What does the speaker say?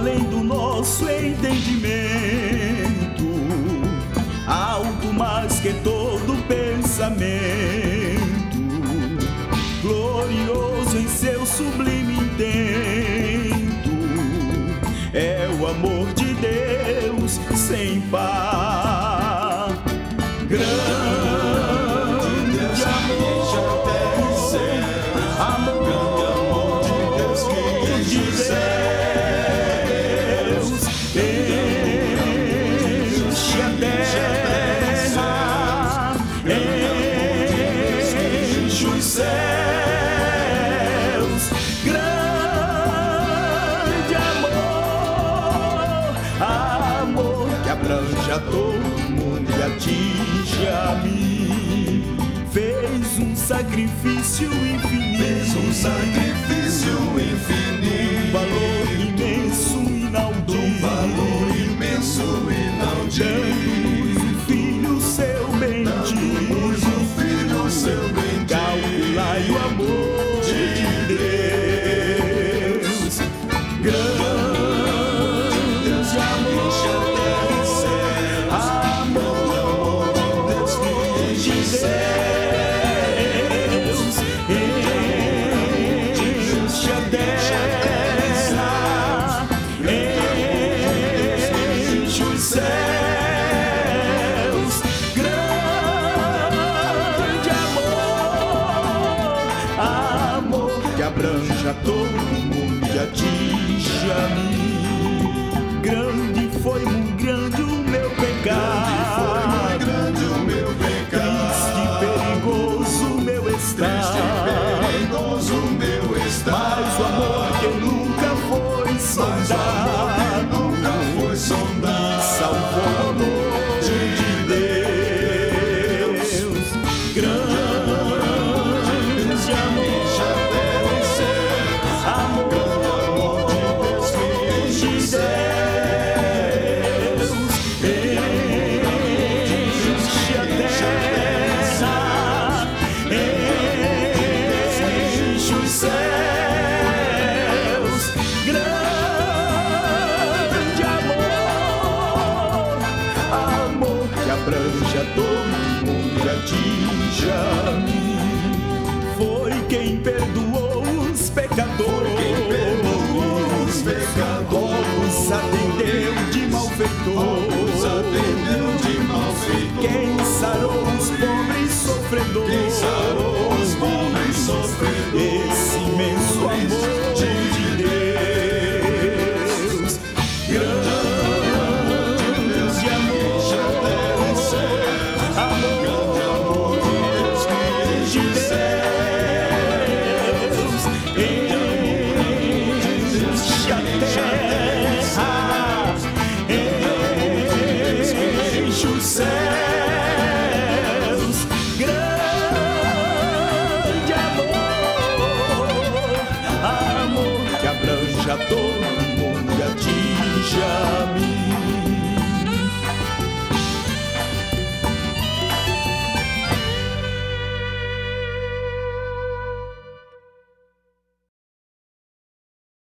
além do nosso entendimento, alto mais que todo pensamento, glorioso em seu sublime intento, é o amor de Deus sem par. Grande amor de Deus que enche a terra, enche os céus. Grande amor que abrange a todo mundo e atinge a mim. Fez um sacrifício infinito, valor imenso, dando-nos um filho seu bendito. Calculai o amor de Deus. Grande amor de Deus, enche a terra, enche os céus. Grande amor que abrange a todo mundo e atinge a mim. Grande foi muito grande o meu pecado, triste e perigoso o meu estado, mas o amor que nunca foi sondado me salvou o amor de Deus. Grande amor de Deus, enche a terra, enche os céus. Grande amor que abrange a todo mundo e atinge a mim. Foi quem perdoou os pecadores, povos atendeu de malfeitores, quem sarou os pobres sofredores, esse imenso amor de Deus. Grande amor de Deus, enche a terra, enche os céus. Grande amor que abrange a todo mundo e atinge a mim.